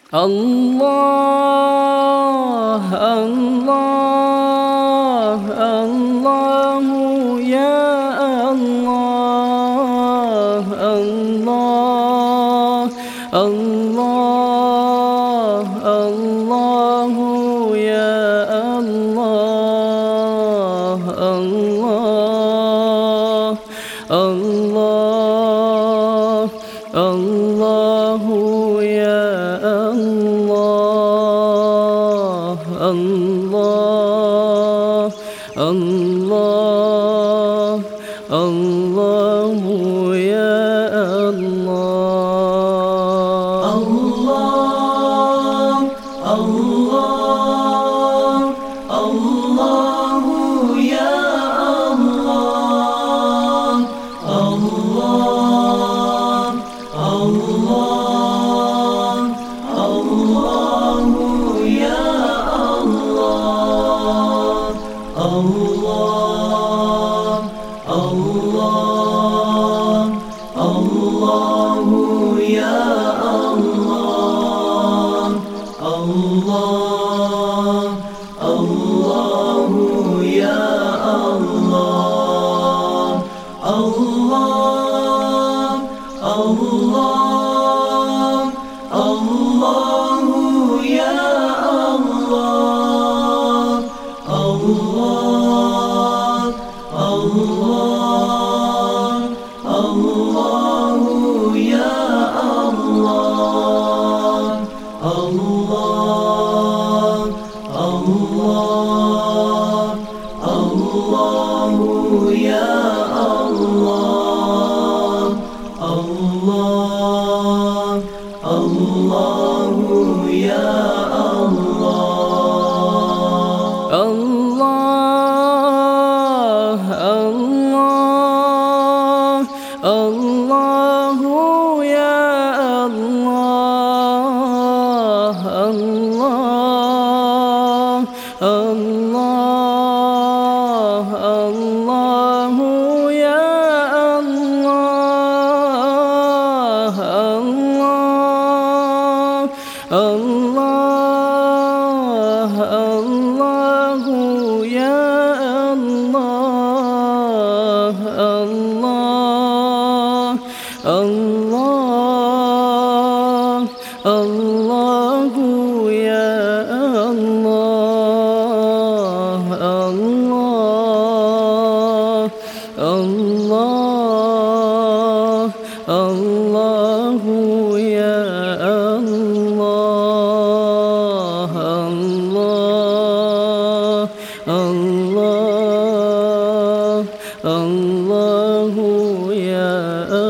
الله الله الله يا الله الله الله الله يا الله الله الله الله يا الله الله الله الله يا الله الله الله الله يا الله الله الله الله يا الله الله الله الله يا الله الله الله يا الله الله الله الله يا الله الله الله الله يا الله الله الله الله يا الله الله الله يا الله الله الله الله يا الله الله الله الله يا الله الله الله الله يا الله الله الله الله يا الله الله الله الله يا الله الله الله الله يا